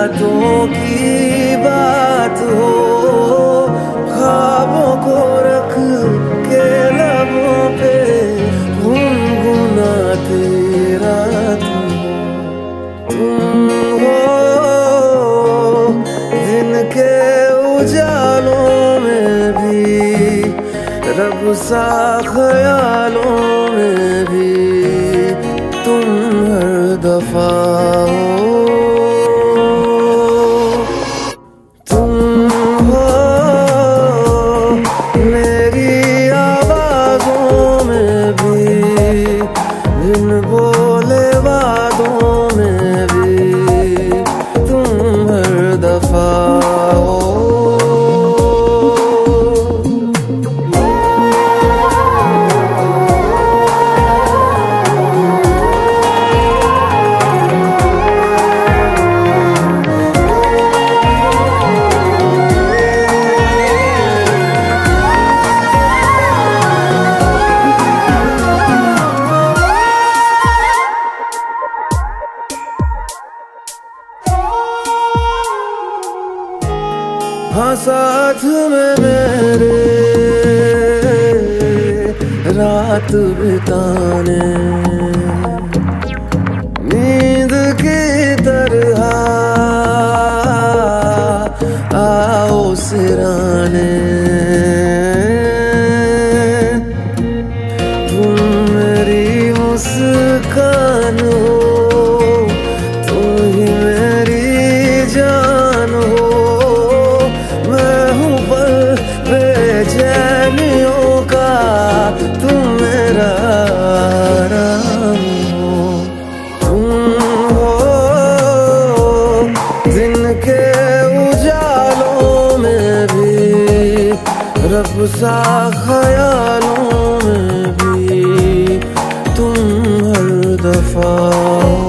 बातों की बात हो, ख्वाबों को रख के लबों पे गुनगुनाती रात तुम हो। दिन के उजालों में भी, रब सा ख्यालों में भी तुम हर दफा हो। तुम हो मेरी आवाज़ों में भी, बिन बोले वादों में भी तुम हर दफा हो। हाँ साथ में मेरे रात बिताने, नींद की तरह आओ सिराने। तुम मेरी मुस्कान हो, तुम ही मेरी जान हो। बेचैनियों का तुम मेरा आराम हो। तुम हो दिन के उजालों में भी, रब सा ख्यालों में भी तुम हर दफा हो।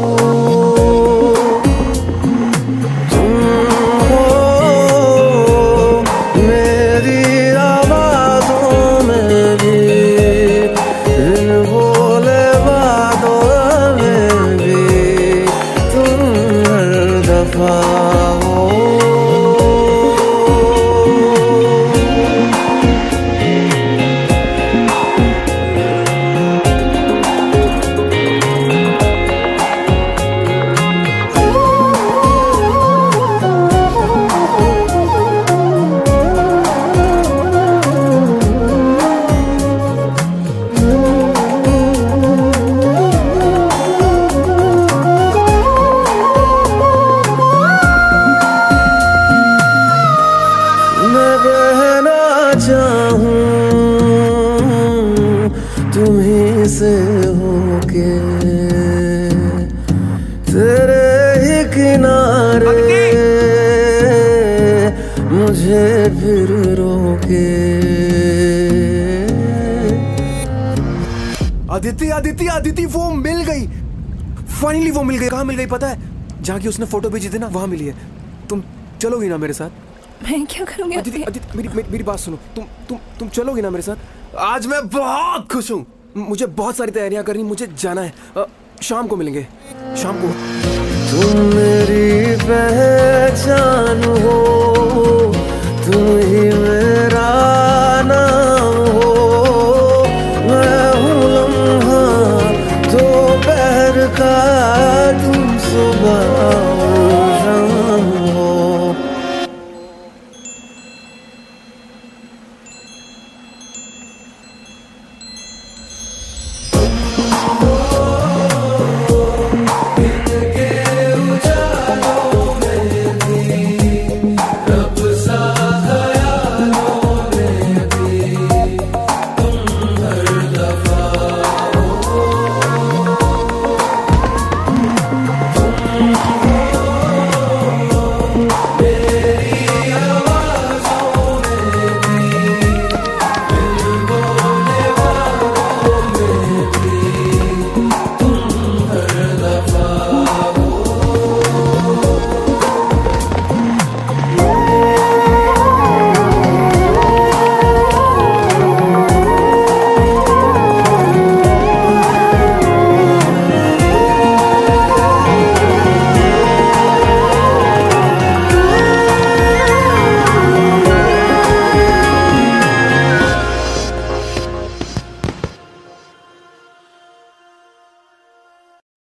चाहूं तुम्हीं से होके, तेरे ही किनारे मुझे फिर रोके। अदिति अदिति अदिति वो मिल गई, फाइनली वो मिल गई। कहाँ मिल गई पता है? जहाँ की उसने फोटो भेजी थी ना, वहाँ मिली है। तुम चलोगी ना मेरे साथ? मैं क्या करूंगी? अदिति अदिति मेरी बात सुनो। तुम चलोगी ना मेरे साथ? आज मैं बहुत खुश हूँ। मुझे बहुत सारी तैयारियां करनी, मुझे जाना है। शाम को मिलेंगे, शाम को। तुम